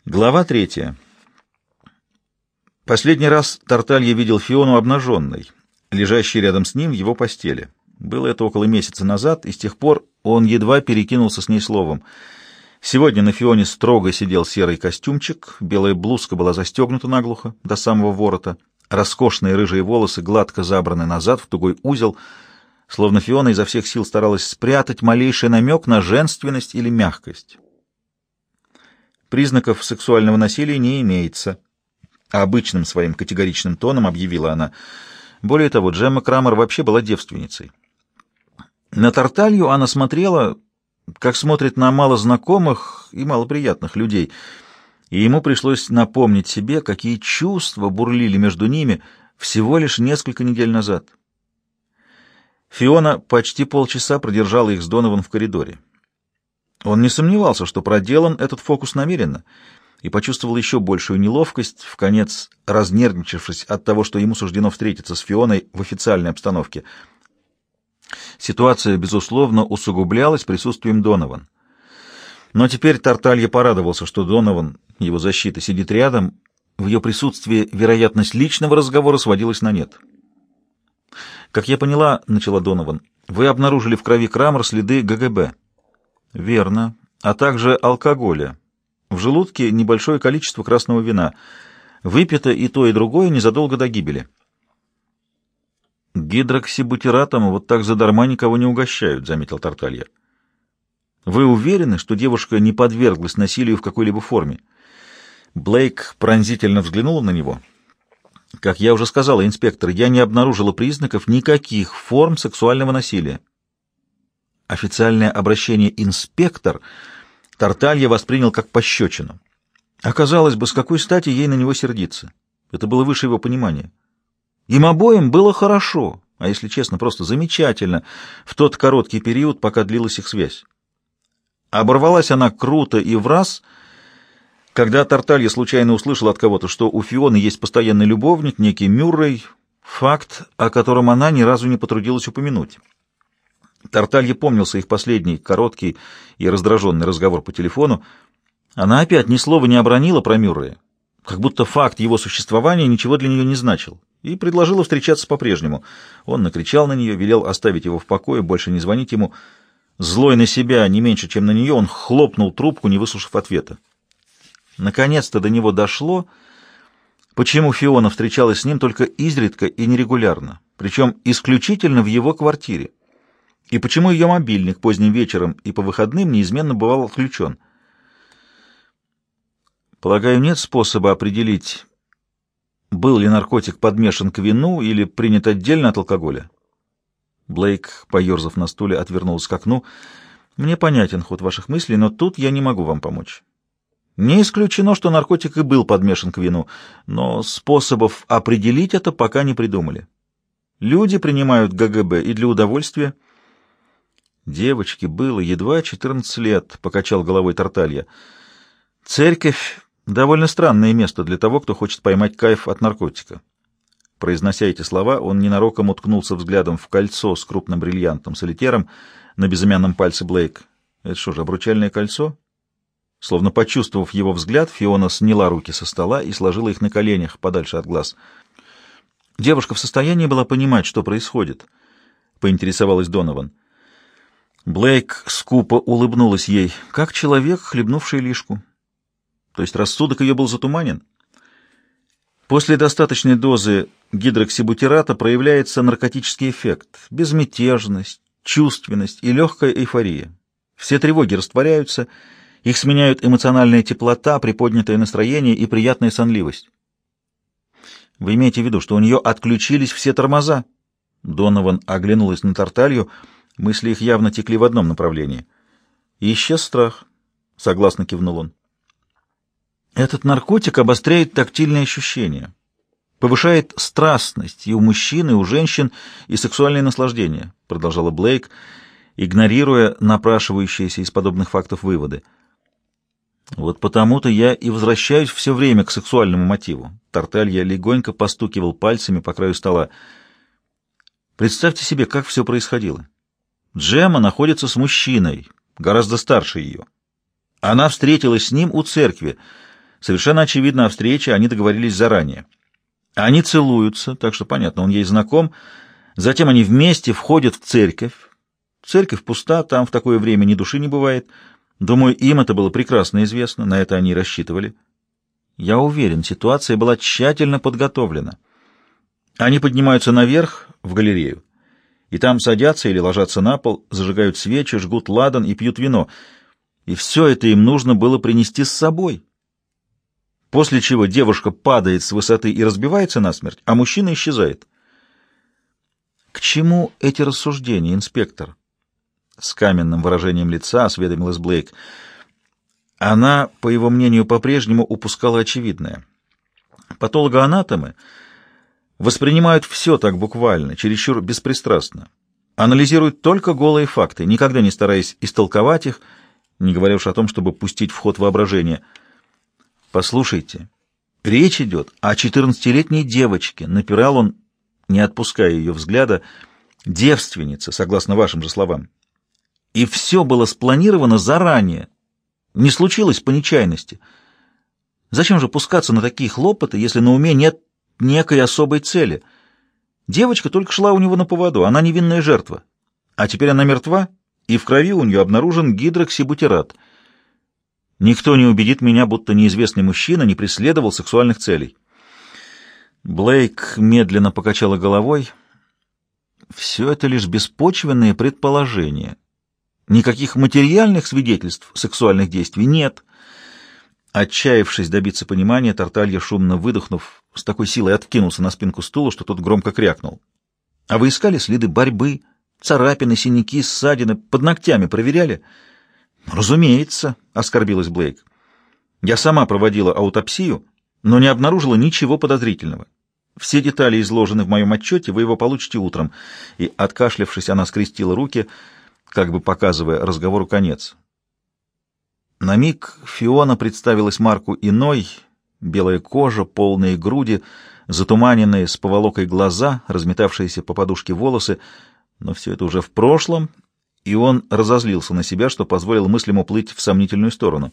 Глава 3. Последний раз Тарталья видел Фиону обнаженной, лежащей рядом с ним в его постели. Было это около месяца назад, и с тех пор он едва перекинулся с ней словом. Сегодня на Фионе строго сидел серый костюмчик, белая блузка была застегнута наглухо до самого ворота, роскошные рыжие волосы гладко забраны назад в тугой узел, словно Фиона изо всех сил старалась спрятать малейший намек на женственность или мягкость. Признаков сексуального насилия не имеется, а обычным своим категоричным тоном объявила она. Более того, Джемма Крамер вообще была девственницей. На Тарталью она смотрела, как смотрит на малознакомых и малоприятных людей, и ему пришлось напомнить себе, какие чувства бурлили между ними всего лишь несколько недель назад. Фиона почти полчаса продержала их с Донован в коридоре. Он не сомневался, что проделан этот фокус намеренно, и почувствовал еще большую неловкость, вконец разнервничавшись от того, что ему суждено встретиться с Фионой в официальной обстановке. Ситуация, безусловно, усугублялась присутствием Донован. Но теперь Тарталья порадовался, что Донован, его защита, сидит рядом. В ее присутствии вероятность личного разговора сводилась на нет. «Как я поняла, — начала Донован, — вы обнаружили в крови Крамер следы ГГБ». «Верно. А также алкоголя. В желудке небольшое количество красного вина. Выпито и то, и другое незадолго до гибели». «Гидроксибутиратом вот так задарма никого не угощают», — заметил Тарталья. «Вы уверены, что девушка не подверглась насилию в какой-либо форме?» Блейк пронзительно взглянула на него. «Как я уже сказала, инспектор, я не обнаружила признаков никаких форм сексуального насилия». Официальное обращение «инспектор» Тарталья воспринял как пощечину. Оказалось бы, с какой стати ей на него сердиться? Это было выше его понимания. Им обоим было хорошо, а если честно, просто замечательно, в тот короткий период, пока длилась их связь. Оборвалась она круто и враз, когда Тарталья случайно услышал от кого-то, что у Фионы есть постоянный любовник, некий Мюррей, факт, о котором она ни разу не потрудилась упомянуть. Тарталье помнился их последний, короткий и раздраженный разговор по телефону. Она опять ни слова не обронила про Мюррея, как будто факт его существования ничего для нее не значил, и предложила встречаться по-прежнему. Он накричал на нее, велел оставить его в покое, больше не звонить ему. Злой на себя не меньше, чем на нее, он хлопнул трубку, не выслушав ответа. Наконец-то до него дошло, почему Фиона встречалась с ним только изредка и нерегулярно, причем исключительно в его квартире. И почему ее мобильник поздним вечером и по выходным неизменно бывал отключен? Полагаю, нет способа определить, был ли наркотик подмешан к вину или принят отдельно от алкоголя. Блейк, поерзав на стуле, отвернулся к окну. Мне понятен ход ваших мыслей, но тут я не могу вам помочь. Не исключено, что наркотик и был подмешан к вину, но способов определить это пока не придумали. Люди принимают ГГБ и для удовольствия. Девочке было едва 14 лет, — покачал головой Тарталья. Церковь — довольно странное место для того, кто хочет поймать кайф от наркотика. Произнося эти слова, он ненароком уткнулся взглядом в кольцо с крупным бриллиантом-солитером на безымянном пальце Блейк. Это что же, обручальное кольцо? Словно почувствовав его взгляд, Фиона сняла руки со стола и сложила их на коленях, подальше от глаз. Девушка в состоянии была понимать, что происходит, — поинтересовалась Донован. Блейк скупо улыбнулась ей, как человек, хлебнувший лишку. То есть рассудок ее был затуманен. После достаточной дозы гидроксибутирата проявляется наркотический эффект, безмятежность, чувственность и легкая эйфория. Все тревоги растворяются, их сменяют эмоциональная теплота, приподнятое настроение и приятная сонливость. Вы имеете в виду, что у нее отключились все тормоза? Донован оглянулась на Тарталью. Мысли их явно текли в одном направлении. И исчез страх, — согласно кивнул он. Этот наркотик обостряет тактильные ощущения, повышает страстность и у мужчин, и у женщин, и сексуальное наслаждение, — продолжала Блейк, игнорируя напрашивающиеся из подобных фактов выводы. Вот потому-то я и возвращаюсь все время к сексуальному мотиву. Тарталья легонько постукивал пальцами по краю стола. Представьте себе, как все происходило. Джемма находится с мужчиной, гораздо старше ее. Она встретилась с ним у церкви. Совершенно очевидно, о встрече они договорились заранее. Они целуются, так что, понятно, он ей знаком. Затем они вместе входят в церковь. Церковь пуста, там в такое время ни души не бывает. Думаю, им это было прекрасно известно, на это они и рассчитывали. Я уверен, ситуация была тщательно подготовлена. Они поднимаются наверх, в галерею, и там садятся или ложатся на пол, зажигают свечи, жгут ладан и пьют вино. И все это им нужно было принести с собой. После чего девушка падает с высоты и разбивается насмерть, а мужчина исчезает. К чему эти рассуждения, инспектор? С каменным выражением лица осведомилась Блейк. Она, по его мнению, по-прежнему упускала очевидное. Патологоанатомы воспринимают все так буквально, чересчур беспристрастно. Анализируют только голые факты, никогда не стараясь истолковать их, не говоря уж о том, чтобы пустить в ход воображение. «Послушайте, речь идет о 14-летней девочке», — напирал он, не отпуская ее взгляда, — «девственница, согласно вашим же словам. И все было спланировано заранее, не случилось по нечаянности. Зачем же пускаться на такие хлопоты, если на уме нет некой особой цели? Девочка только шла у него на поводу, она невинная жертва. А теперь она мертва, и в крови у нее обнаружен гидроксибутират. Никто не убедит меня, будто неизвестный мужчина не преследовал сексуальных целей». Блейк медленно покачала головой. «Все это лишь беспочвенные предположения. Никаких материальных свидетельств сексуальных действий нет». Отчаявшись добиться понимания, Тарталья, шумно выдохнув, с такой силой откинулся на спинку стула, что тот громко крякнул. «А вы искали следы борьбы, царапины, синяки, ссадины, под ногтями проверяли?» «Разумеется», — оскорбилась Блейк. «Я сама проводила аутопсию, но не обнаружила ничего подозрительного. Все детали изложены в моем отчете, вы его получите утром». И, откашлявшись, она скрестила руки, как бы показывая разговору конец. На миг Фиона представилась Марку иной: белая кожа, полные груди, затуманенные с поволокой глаза, разметавшиеся по подушке волосы, но все это уже в прошлом, и он разозлился на себя, что позволил мыслям уплыть в сомнительную сторону.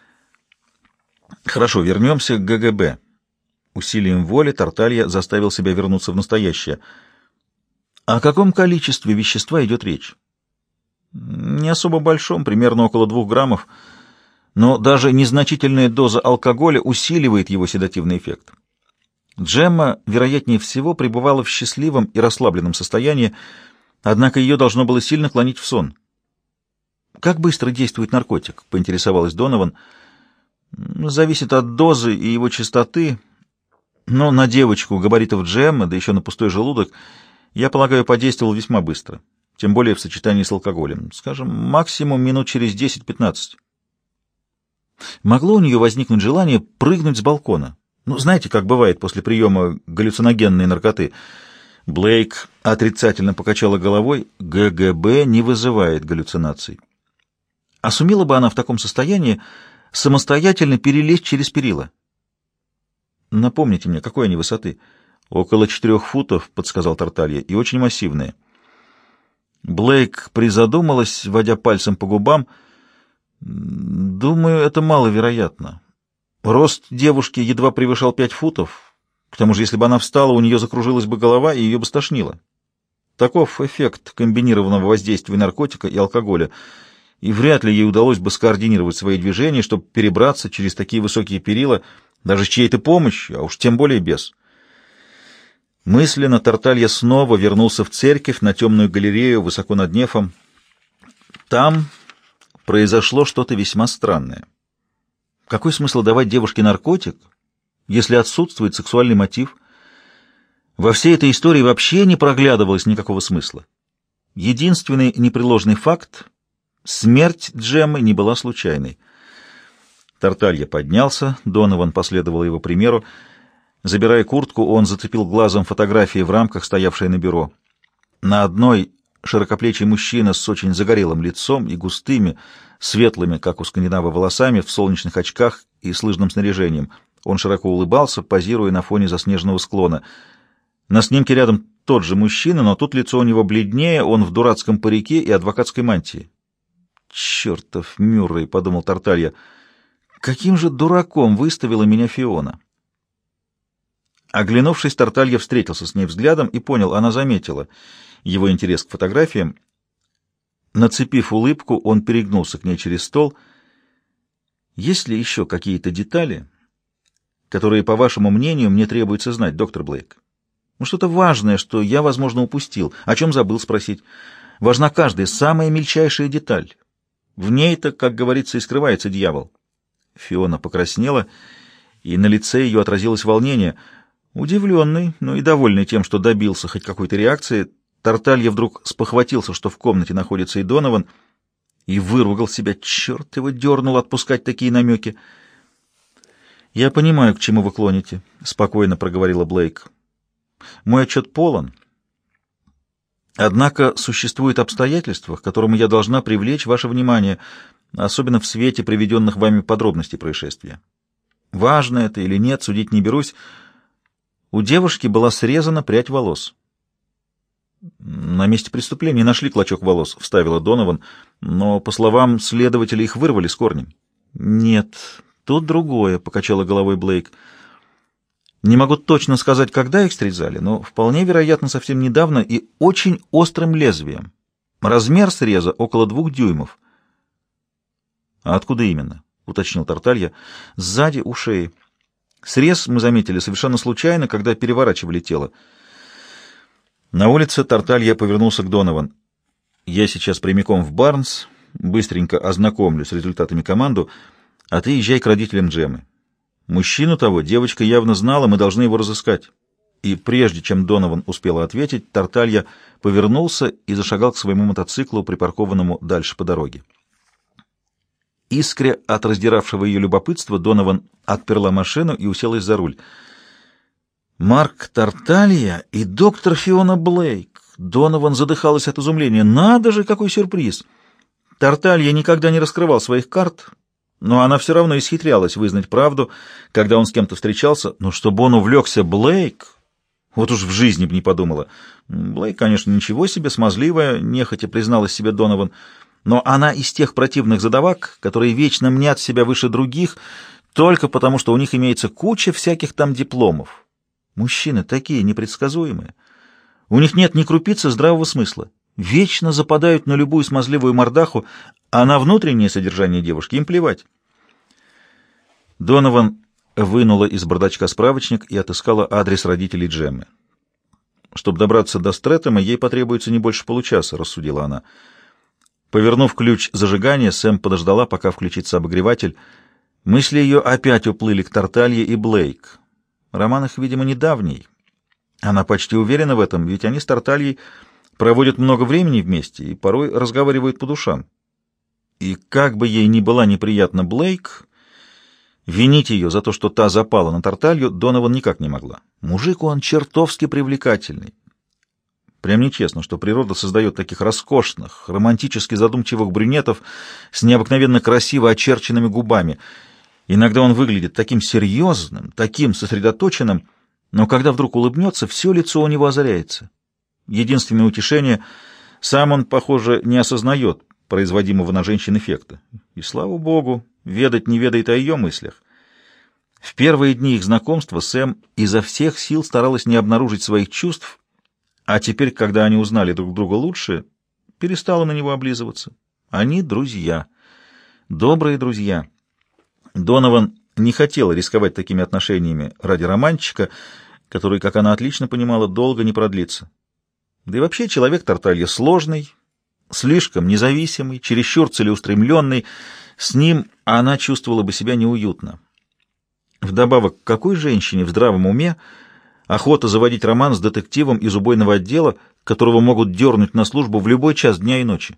«Хорошо, вернемся к ГГБ». Усилием воли Тарталья заставил себя вернуться в настоящее. О каком количестве вещества идет речь? Не особо большом, примерно около 2 граммов, но даже незначительная доза алкоголя усиливает его седативный эффект. Джемма, вероятнее всего, пребывала в счастливом и расслабленном состоянии, однако ее должно было сильно клонить в сон. «Как быстро действует наркотик?» — поинтересовалась Донован. «Зависит от дозы и его частоты, но на девочку габаритов Джеммы, да еще на пустой желудок, я полагаю, подействовал весьма быстро, тем более в сочетании с алкоголем. Скажем, максимум минут через 10-15. Могло у нее возникнуть желание прыгнуть с балкона? Ну, знаете, как бывает после приема галлюциногенной наркоты?» Блейк отрицательно покачала головой. ГГБ не вызывает галлюцинаций. А сумела бы она в таком состоянии самостоятельно перелезть через перила? Напомните мне, какой они высоты? «Около 4 футов», — подсказал Тарталья, — «и очень массивные». Блейк призадумалась, водя пальцем по губам. «Думаю, это маловероятно. Рост девушки едва превышал 5 футов. К тому же, если бы она встала, у нее закружилась бы голова, и ее бы стошнило. Таков эффект комбинированного воздействия наркотика и алкоголя, и вряд ли ей удалось бы скоординировать свои движения, чтобы перебраться через такие высокие перила, даже с чьей-то помощью, а уж тем более без». Мысленно Тарталья снова вернулся в церковь, на темную галерею высоко над нефом. Там произошло что-то весьма странное. Какой смысл давать девушке наркотик, если отсутствует сексуальный мотив? Во всей этой истории вообще не проглядывалось никакого смысла. Единственный непреложный факт — смерть Джеммы не была случайной. Тарталья поднялся, Донован последовал его примеру. Забирая куртку, он зацепил глазом фотографии в рамках, стоявшие на бюро. На одной широкоплечий мужчина с очень загорелым лицом и густыми, светлыми, как у скандинава, волосами, в солнечных очках и с лыжным снаряжением. Он широко улыбался, позируя на фоне заснеженного склона. На снимке рядом тот же мужчина, но тут лицо у него бледнее, он в дурацком парике и адвокатской мантии. «Чертов Мюррей», — подумал Тарталья, Каким же дураком выставила меня Фиона? Оглянувшись, Тарталья встретился с ней взглядом и понял, она заметила его интерес к фотографиям. Нацепив улыбку, он перегнулся к ней через стол. «Есть ли еще какие-то детали, которые, по вашему мнению, мне требуется знать, доктор Блейк? Ну, что-то важное, что я, возможно, упустил, о чем забыл спросить. Важна каждая, самая мельчайшая деталь. В ней-то, как говорится, и скрывается дьявол». Фиона покраснела, и на лице ее отразилось волнение. Удивленный, но и довольный тем, что добился хоть какой-то реакции, Тарталья вдруг спохватился, что в комнате находится и Донован, и выругал себя. Черт его дернул отпускать такие намеки. «Я понимаю, к чему вы клоните», — спокойно проговорила Блейк. «Мой отчет полон. Однако существуют обстоятельства, к которым я должна привлечь ваше внимание, особенно в свете приведенных вами подробностей происшествия. Важно это или нет, судить не берусь. У девушки была срезана прядь волос». «На месте преступления нашли клочок волос», — вставила Донован, «но, по словам следователя, их вырвали с корнем». «Нет, тут другое», — покачала головой Блейк. «Не могу точно сказать, когда их срезали, но вполне вероятно совсем недавно и очень острым лезвием. Размер среза около 2 дюймов». «А откуда именно?» — уточнил Тарталья. «Сзади, у шеи. Срез мы заметили совершенно случайно, когда переворачивали тело». На улице Тарталья повернулся к Донован. «Я сейчас прямиком в Барнс, быстренько ознакомлю с результатами команду, а ты езжай к родителям Джеммы. Мужчину того девочка явно знала, мы должны его разыскать». И прежде чем Донован успела ответить, Тарталья повернулся и зашагал к своему мотоциклу, припаркованному дальше по дороге. Искря от раздиравшего ее любопытства, Донован отперла машину и уселась за руль. Марк Тарталья и доктор Фиона Блейк. Донован задыхалась от изумления. Надо же, какой сюрприз! Тарталья никогда не раскрывал своих карт, но она все равно исхитрялась вызнать правду, когда он с кем-то встречался. Но чтобы он увлекся Блейк, вот уж в жизни бы не подумала. Блейк, конечно, ничего себе, смазливая, нехотя призналась себе Донован, но она из тех противных задавак, которые вечно мнят себя выше других, только потому, что у них имеется куча всяких там дипломов. Мужчины такие непредсказуемые. У них нет ни крупицы здравого смысла. Вечно западают на любую смазливую мордаху, а на внутреннее содержание девушки им плевать. Донован вынула из бардачка справочник и отыскала адрес родителей Джеммы. «Чтобы добраться до Стрэтэма, ей потребуется не больше получаса», — рассудила она. Повернув ключ зажигания, Сэм подождала, пока включится обогреватель. Мысли ее опять уплыли к Тарталье и Блейк. Роман их, видимо, недавний. Она почти уверена в этом, ведь они с Тартальей проводят много времени вместе и порой разговаривают по душам. И как бы ей ни была неприятна Блейк, винить ее за то, что та запала на Тарталью, Донован никак не могла. Мужик он чертовски привлекательный. Прям нечестно, что природа создает таких роскошных, романтически задумчивых брюнетов с необыкновенно красиво очерченными губами. Иногда он выглядит таким серьезным, таким сосредоточенным, но когда вдруг улыбнется, все лицо у него озаряется. Единственное утешение — сам он, похоже, не осознает производимого на женщин эффекта. И, слава богу, ведать не ведает о ее мыслях. В первые дни их знакомства Сэм изо всех сил старалась не обнаружить своих чувств, а теперь, когда они узнали друг друга лучше, перестала на него облизываться. Они друзья, добрые друзья. Донован не хотела рисковать такими отношениями ради романчика, который, как она отлично понимала, долго не продлится. Да и вообще человек Тарталья сложный, слишком независимый, чересчур целеустремленный. С ним она чувствовала бы себя неуютно. Вдобавок, какой женщине в здравом уме охота заводить роман с детективом из убойного отдела, которого могут дернуть на службу в любой час дня и ночи?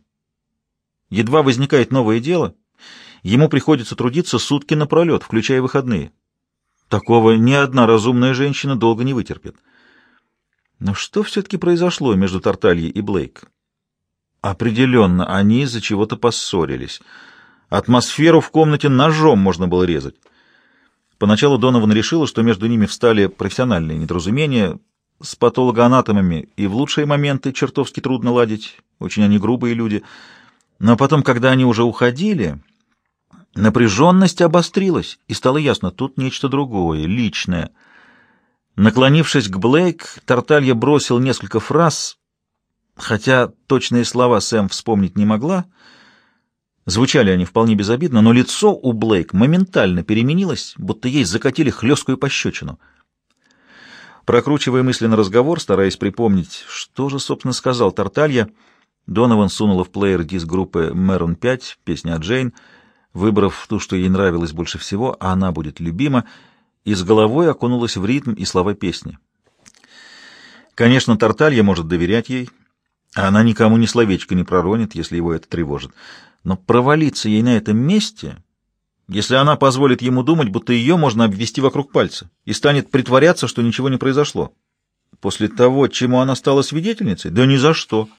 Едва возникает новое дело, ему приходится трудиться сутки напролет, включая выходные. Такого ни одна разумная женщина долго не вытерпит. Но что все-таки произошло между Тартальей и Блейк? Определенно, они из-за чего-то поссорились. Атмосферу в комнате ножом можно было резать. Поначалу Донован решила, что между ними встали профессиональные недоразумения. С патологоанатомами и в лучшие моменты чертовски трудно ладить, очень они грубые люди. Но потом, когда они уже уходили, Напряженность обострилась, и стало ясно, тут нечто другое, личное. Наклонившись к Блейк, Тарталья бросил несколько фраз, хотя точные слова Сэм вспомнить не могла. Звучали они вполне безобидно, но лицо у Блейк моментально переменилось, будто ей закатили хлесткую пощечину. Прокручивая мысленно разговор, стараясь припомнить, что же, собственно, сказал Тарталья, Донован сунула в плеер диск группы Maroon 5, песня о Джейн, выбрав ту, что ей нравилось больше всего, а она будет любима, и с головой окунулась в ритм и слова песни. Конечно, Тарталья может доверять ей, а она никому ни словечко не проронит, если его это тревожит. Но провалиться ей на этом месте, если она позволит ему думать, будто ее можно обвести вокруг пальца, и станет притворяться, что ничего не произошло. После того, чему она стала свидетельницей? Да ни за что.